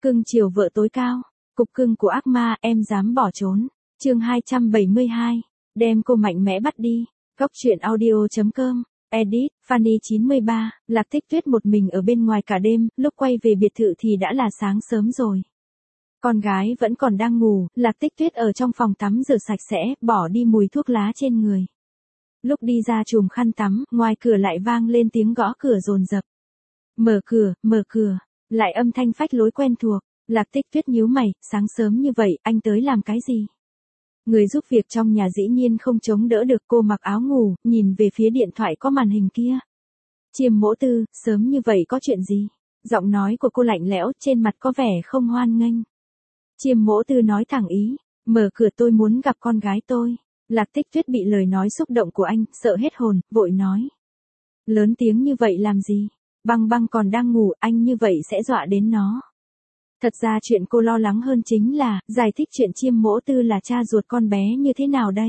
Cưng chiều vợ tối cao. Cục cưng của ác ma, em dám bỏ trốn. Chương 272. Đem cô mạnh mẽ bắt đi. Góc truyện audio.com. Edit, Fanny 93, Lạc Tích Tuyết một mình ở bên ngoài cả đêm, lúc quay về biệt thự thì đã là sáng sớm rồi. Con gái vẫn còn đang ngủ, Lạc Tích Tuyết ở trong phòng tắm rửa sạch sẽ, bỏ đi mùi thuốc lá trên người. Lúc đi ra chùm khăn tắm, ngoài cửa lại vang lên tiếng gõ cửa dồn dập. Mở cửa, lại âm thanh phách lối quen thuộc. Lạc Tích Tuyết nhíu mày, sáng sớm như vậy, anh tới làm cái gì? Người giúp việc trong nhà dĩ nhiên không chống đỡ được, cô mặc áo ngủ, nhìn về phía điện thoại có màn hình kia. Chiêm Mỗ Tư, sớm như vậy có chuyện gì? Giọng nói của cô lạnh lẽo, trên mặt có vẻ không hoan nghênh. Chiêm Mỗ Tư nói thẳng ý, mở cửa, tôi muốn gặp con gái tôi. Lạc Tích Tuyết bị lời nói xúc động của anh, sợ hết hồn, vội nói. Lớn tiếng như vậy làm gì? Băng Băng còn đang ngủ, anh như vậy sẽ dọa đến nó. Thật ra chuyện cô lo lắng hơn chính là, giải thích chuyện Chiêm Mỗ Tư là cha ruột con bé như thế nào đây?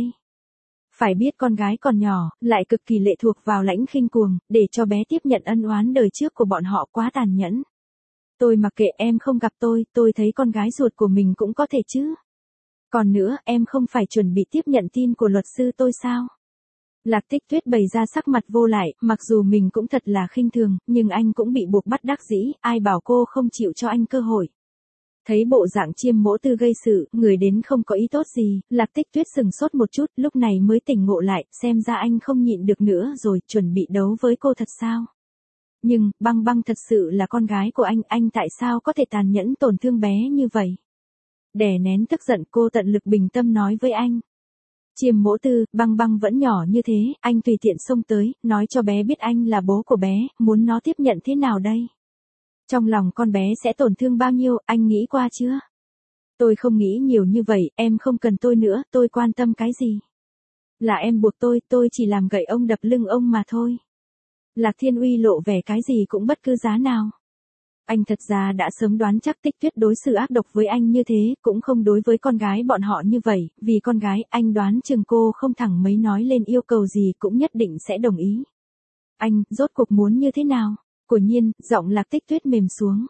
Phải biết con gái còn nhỏ, lại cực kỳ lệ thuộc vào Lãnh Khinh Cuồng, để cho bé tiếp nhận ân oán đời trước của bọn họ quá tàn nhẫn. Tôi mặc kệ, em không gặp tôi thấy con gái ruột của mình cũng có thể chứ. Còn nữa, em không phải chuẩn bị tiếp nhận tin của luật sư tôi sao? Lạc Tích Tuyết bày ra sắc mặt vô lại, mặc dù mình cũng thật là khinh thường, nhưng anh cũng bị buộc bắt đắc dĩ, ai bảo cô không chịu cho anh cơ hội. Thấy bộ dạng Chiêm Mỗ Tư gây sự, người đến không có ý tốt gì, Lạc Tích Tuyết sừng sốt một chút, lúc này mới tỉnh ngộ lại, xem ra anh không nhịn được nữa rồi, chuẩn bị đấu với cô thật sao? Nhưng, Băng Băng thật sự là con gái của anh tại sao có thể tàn nhẫn tổn thương bé như vậy? Đè nén tức giận, cô tận lực bình tâm nói với anh. Chiêm Mỗ Tư, Băng Băng vẫn nhỏ như thế, anh tùy tiện xông tới, nói cho bé biết anh là bố của bé, muốn nó tiếp nhận thế nào đây? Trong lòng con bé sẽ tổn thương bao nhiêu, anh nghĩ qua chưa? Tôi không nghĩ nhiều như vậy, em không cần tôi nữa, tôi quan tâm cái gì? Là em buộc tôi chỉ làm gậy ông đập lưng ông mà thôi. Lạc Thiên Uy lộ vẻ cái gì cũng bất cứ giá nào. Anh thật ra đã sớm đoán chắc Tích Tuyết đối xử ác độc với anh như thế, cũng không đối với con gái bọn họ như vậy, vì con gái, anh đoán chừng cô không thẳng mấy nói lên yêu cầu gì cũng nhất định sẽ đồng ý. Anh, rốt cuộc muốn như thế nào? Quả nhiên, giọng Lạc Tích Tuyết mềm xuống.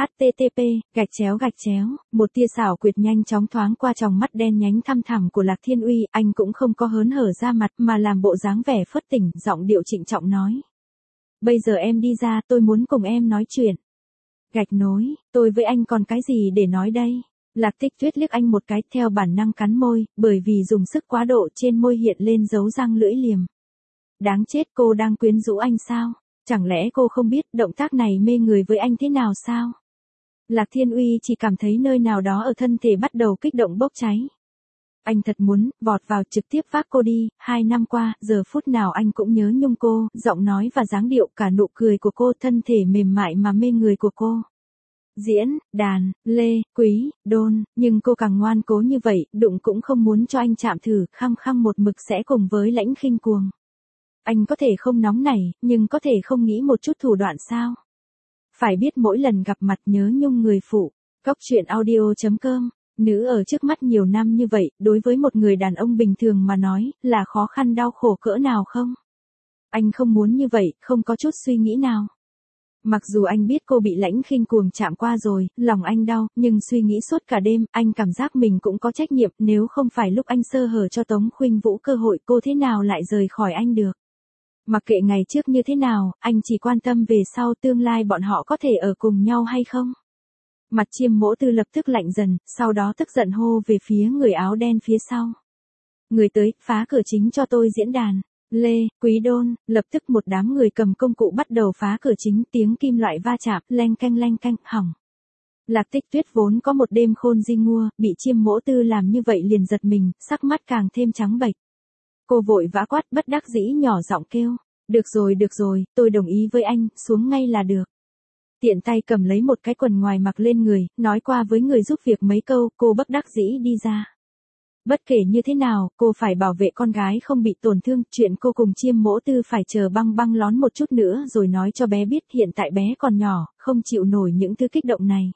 http:// một tia xảo quyệt nhanh chóng thoáng qua tròng mắt đen nhánh thăm thẳm của Lạc Thiên Uy, anh cũng không có hớn hở ra mặt mà làm bộ dáng vẻ phớt tỉnh, giọng điệu trịnh trọng nói. Bây giờ em đi ra, tôi muốn cùng em nói chuyện. Gạch nối, tôi với anh còn cái gì để nói đây? Lạc Tích Tuyết liếc anh một cái, theo bản năng cắn môi, bởi vì dùng sức quá độ trên môi hiện lên dấu răng lưỡi liềm. Đáng chết, cô đang quyến rũ anh sao? Chẳng lẽ cô không biết động tác này mê người với anh thế nào sao? Lạc Thiên Uy chỉ cảm thấy nơi nào đó ở thân thể bắt đầu kích động bốc cháy. Anh thật muốn, vọt vào trực tiếp vác cô đi, 2 năm qua, giờ phút nào anh cũng nhớ nhung cô, giọng nói và dáng điệu, cả nụ cười của cô, thân thể mềm mại mà mê người của cô. Diễn, đàn, lê, quý, đôn, nhưng cô càng ngoan cố như vậy, đụng cũng không muốn cho anh chạm thử, khăng khăng một mực sẽ cùng với Lãnh Khinh Cuồng. Anh có thể không nóng nảy, nhưng có thể không nghĩ một chút thủ đoạn sao? Phải biết mỗi lần gặp mặt nhớ nhung người phụ. Góc truyện audio.com. Nữ ở trước mắt nhiều năm như vậy, đối với một người đàn ông bình thường mà nói, là khó khăn đau khổ cỡ nào không? Anh không muốn như vậy, không có chút suy nghĩ nào. Mặc dù anh biết cô bị Lãnh Khinh Cuồng chạm qua rồi, lòng anh đau, nhưng suy nghĩ suốt cả đêm, anh cảm giác mình cũng có trách nhiệm, nếu không phải lúc anh sơ hở cho Tống Khuynh Vũ cơ hội, cô thế nào lại rời khỏi anh được? Mặc kệ ngày trước như thế nào, anh chỉ quan tâm về sau tương lai bọn họ có thể ở cùng nhau hay không. Mặt Chiêm Mỗ Tư lập tức lạnh dần, sau đó tức giận hô về phía người áo đen phía sau. Người tới, phá cửa chính cho tôi diễn đàn. Lê, Quý Đôn, lập tức một đám người cầm công cụ bắt đầu phá cửa chính, tiếng kim loại va chạm, leng canh, hỏng. Lạc Tích Tuyết vốn có một đêm khôn di ngua, bị Chiêm Mỗ Tư làm như vậy liền giật mình, sắc mắt càng thêm trắng bệch. Cô vội vã quát, bất đắc dĩ nhỏ giọng kêu. Được rồi, tôi đồng ý với anh, xuống ngay là được. Tiện tay cầm lấy một cái quần ngoài mặc lên người, nói qua với người giúp việc mấy câu, cô bất đắc dĩ đi ra. Bất kể như thế nào, cô phải bảo vệ con gái không bị tổn thương, chuyện cô cùng Chiêm Mỗ Tư phải chờ Băng Băng lón một chút nữa rồi nói cho bé biết hiện tại bé còn nhỏ, không chịu nổi những thứ kích động này.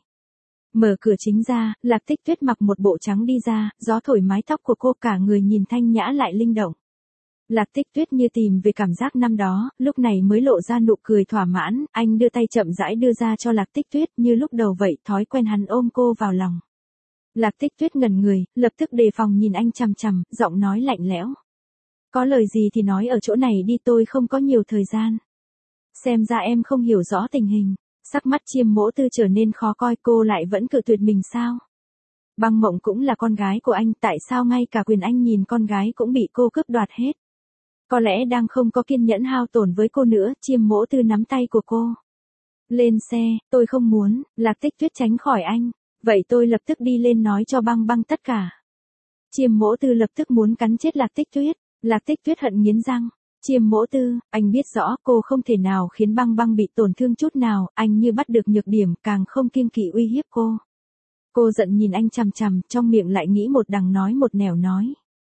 Mở cửa chính ra, Lạc Tích Tuyết mặc một bộ trắng đi ra, gió thổi mái tóc của cô, cả người nhìn thanh nhã lại linh động. Lạc Tích Tuyết như tìm về cảm giác năm đó, lúc này mới lộ ra nụ cười thỏa mãn, anh đưa tay chậm rãi đưa ra cho Lạc Tích Tuyết như lúc đầu vậy, thói quen hắn ôm cô vào lòng. Lạc Tích Tuyết ngẩn người, lập tức đề phòng nhìn anh chằm chằm, giọng nói lạnh lẽo. Có lời gì thì nói ở chỗ này đi, tôi không có nhiều thời gian. Xem ra em không hiểu rõ tình hình. Sắc mắt Chiêm Mỗ Tư trở nên khó coi, cô lại vẫn cự tuyệt mình sao? Băng Mộng cũng là con gái của anh, tại sao ngay cả quyền anh nhìn con gái cũng bị cô cướp đoạt hết? Có lẽ đang không có kiên nhẫn hao tổn với cô nữa, Chiêm Mỗ Tư nắm tay của cô. Lên xe, tôi không muốn, Lạc Tích Tuyết tránh khỏi anh. Vậy tôi lập tức đi lên nói cho Băng Băng tất cả. Chiêm Mỗ Tư lập tức muốn cắn chết Lạc Tích Tuyết. Lạc Tích Tuyết hận nghiến răng. Chiêm Mỗ Tư, anh biết rõ cô không thể nào khiến Băng Băng bị tổn thương chút nào, anh như bắt được nhược điểm, càng không kiêng kỵ uy hiếp cô. Cô giận nhìn anh chằm chằm, trong miệng lại nghĩ một đằng nói một nẻo nói.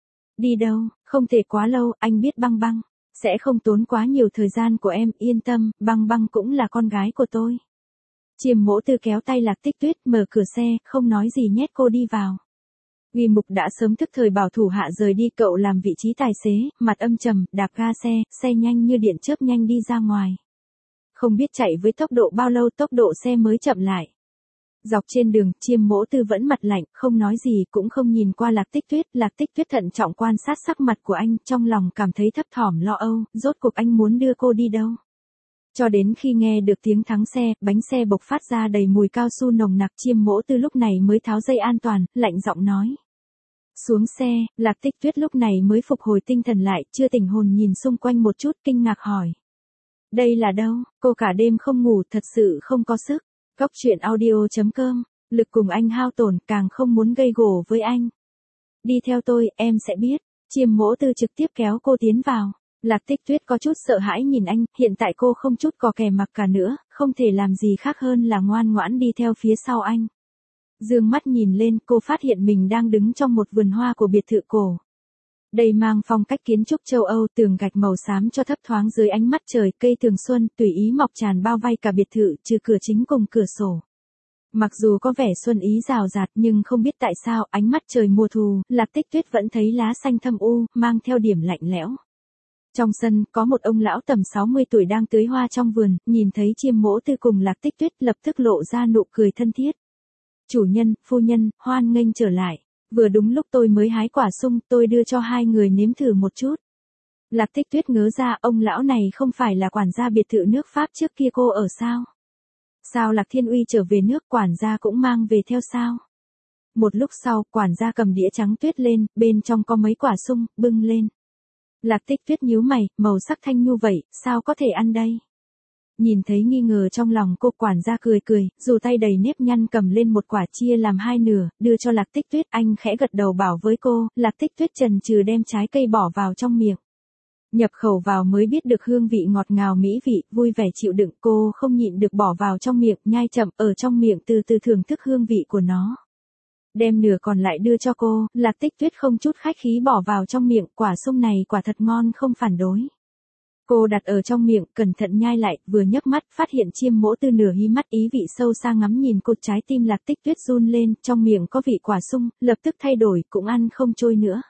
Đi đâu, không thể quá lâu, anh biết Băng Băng sẽ không tốn quá nhiều thời gian của em, yên tâm, Băng Băng cũng là con gái của tôi. Chiêm Mỗ Tư kéo tay Lạc Tích Tuyết, mở cửa xe, không nói gì nhét cô đi vào. Uy Mục đã sớm thức thời bảo thủ hạ rời đi, cậu làm vị trí tài xế, mặt âm trầm, đạp ga xe nhanh như điện chớp nhanh đi ra ngoài. Không biết chạy với tốc độ bao lâu, tốc độ xe mới chậm lại. Dọc trên đường, Chiêm Mỗ Tư vẫn mặt lạnh, không nói gì, cũng không nhìn qua Lạc Tích Tuyết. Lạc Tích Tuyết thận trọng quan sát sắc mặt của anh, trong lòng cảm thấy thấp thỏm lo âu, rốt cuộc anh muốn đưa cô đi đâu. Cho đến khi nghe được tiếng thắng xe, bánh xe bộc phát ra đầy mùi cao su nồng nặc, Chiêm Mỗ Tư lúc này mới tháo dây an toàn, lạnh giọng nói. Xuống xe, Lạc Tích Tuyết lúc này mới phục hồi tinh thần lại, chưa tỉnh hồn nhìn xung quanh một chút, kinh ngạc hỏi. Đây là đâu, cô cả đêm không ngủ, thật sự không có sức. Góc truyện audio.com, lực cùng anh hao tổn, càng không muốn gây gổ với anh. Đi theo tôi, em sẽ biết. Chiêm Mỗ Tư trực tiếp kéo cô tiến vào. Lạc Tích Tuyết có chút sợ hãi nhìn anh, hiện tại cô không chút cò kè mặc cả nữa, không thể làm gì khác hơn là ngoan ngoãn đi theo phía sau anh. Dương mắt nhìn lên, cô phát hiện mình đang đứng trong một vườn hoa của biệt thự cổ. Đây mang phong cách kiến trúc châu Âu, tường gạch màu xám cho thấp thoáng dưới ánh mắt trời, cây thường xuân tùy ý mọc tràn bao vây cả biệt thự, trừ cửa chính cùng cửa sổ. Mặc dù có vẻ xuân ý rào rạt nhưng không biết tại sao ánh mắt trời mùa thu, Lạc Tích Tuyết vẫn thấy lá xanh thâm u, mang theo điểm lạnh lẽo. Trong sân, có một ông lão tầm 60 tuổi đang tưới hoa trong vườn, nhìn thấy Chiêm Mỗ Tư cùng Lạc Tích Tuyết lập tức lộ ra nụ cười thân thiết. Chủ nhân, phu nhân, hoan nghênh trở lại. Vừa đúng lúc tôi mới hái quả sung, tôi đưa cho hai người nếm thử một chút. Lạc Tích Tuyết ngớ ra, ông lão này không phải là quản gia biệt thự nước Pháp trước kia cô ở sao? Sao Lạc Thiên Uy trở về nước, quản gia cũng mang về theo sao? Một lúc sau, quản gia cầm đĩa trắng tuyết lên, bên trong có mấy quả sung, bưng lên. Lạc Tích Tuyết nhíu mày, màu sắc thanh nhu vậy, sao có thể ăn đây? Nhìn thấy nghi ngờ trong lòng cô, quản gia cười cười, dù tay đầy nếp nhăn cầm lên một quả chia làm hai nửa, đưa cho Lạc Tích Tuyết, anh khẽ gật đầu bảo với cô, Lạc Tích Tuyết chần chừ đem trái cây bỏ vào trong miệng. Nhập khẩu vào mới biết được hương vị ngọt ngào mỹ vị, vui vẻ chịu đựng, cô không nhịn được bỏ vào trong miệng, nhai chậm, ở trong miệng từ từ thưởng thức hương vị của nó. Đem nửa còn lại đưa cho cô, Lạc Tích Tuyết không chút khách khí bỏ vào trong miệng, quả sung này quả thật ngon không phản đối. Cô đặt ở trong miệng, cẩn thận nhai lại, vừa nhấc mắt, phát hiện Chiêm Mỗ Tư nửa hí mắt ý vị sâu xa ngắm nhìn cô, trái tim Lạc Tích Tuyết run lên, trong miệng có vị quả sung, lập tức thay đổi, cũng ăn không trôi nữa.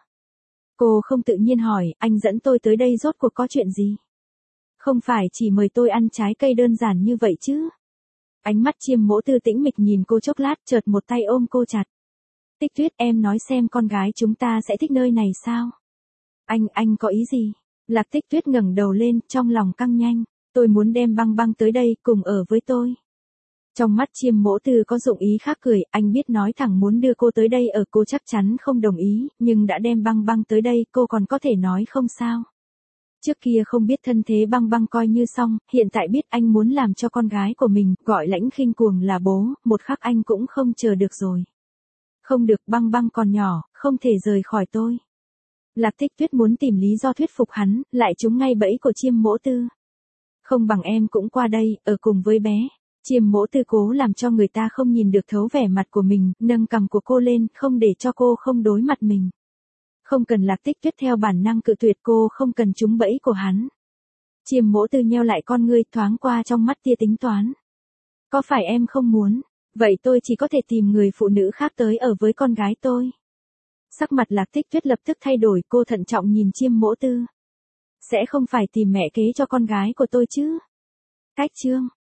Cô không tự nhiên hỏi, anh dẫn tôi tới đây rốt cuộc có chuyện gì? Không phải chỉ mời tôi ăn trái cây đơn giản như vậy chứ? Ánh mắt Chiêm Mỗ Tư tĩnh mịch nhìn cô chốc lát, chợt một tay ôm cô chặt. Tích Tuyết, em nói xem con gái chúng ta sẽ thích nơi này sao? Anh có ý gì? Lạc Tích Tuyết ngẩng đầu lên, trong lòng căng nhanh. Tôi muốn đem Băng Băng tới đây, cùng ở với tôi. Trong mắt Chiêm Mỗ Tư có dụng ý khác cười, anh biết nói thẳng muốn đưa cô tới đây ở, cô chắc chắn không đồng ý, nhưng đã đem Băng Băng tới đây, cô còn có thể nói không sao. Trước kia không biết thân thế Băng Băng coi như xong, hiện tại biết anh muốn làm cho con gái của mình, gọi Lãnh Khinh Cuồng là bố, một khắc anh cũng không chờ được rồi. Không được, Băng Băng còn nhỏ, không thể rời khỏi tôi. Lạc Tích Tuyết muốn tìm lý do thuyết phục hắn, lại trúng ngay bẫy của Chiêm Mỗ Tư. Không bằng em cũng qua đây, ở cùng với bé. Chiêm Mỗ Tư cố làm cho người ta không nhìn được thấu vẻ mặt của mình, nâng cằm của cô lên, không để cho cô không đối mặt mình. Không cần. Lạc Tích Tuyết theo bản năng cự tuyệt, cô không cần trúng bẫy của hắn. Chiêm Mỗ Tư nheo lại con ngươi, thoáng qua trong mắt tia tính toán. Có phải em không muốn? Vậy tôi chỉ có thể tìm người phụ nữ khác tới ở với con gái tôi. Sắc mặt Lạc Tích Tuyết lập tức thay đổi, cô thận trọng nhìn Chiêm Mỗ Tư. Sẽ không phải tìm mẹ kế cho con gái của tôi chứ. Cách chương.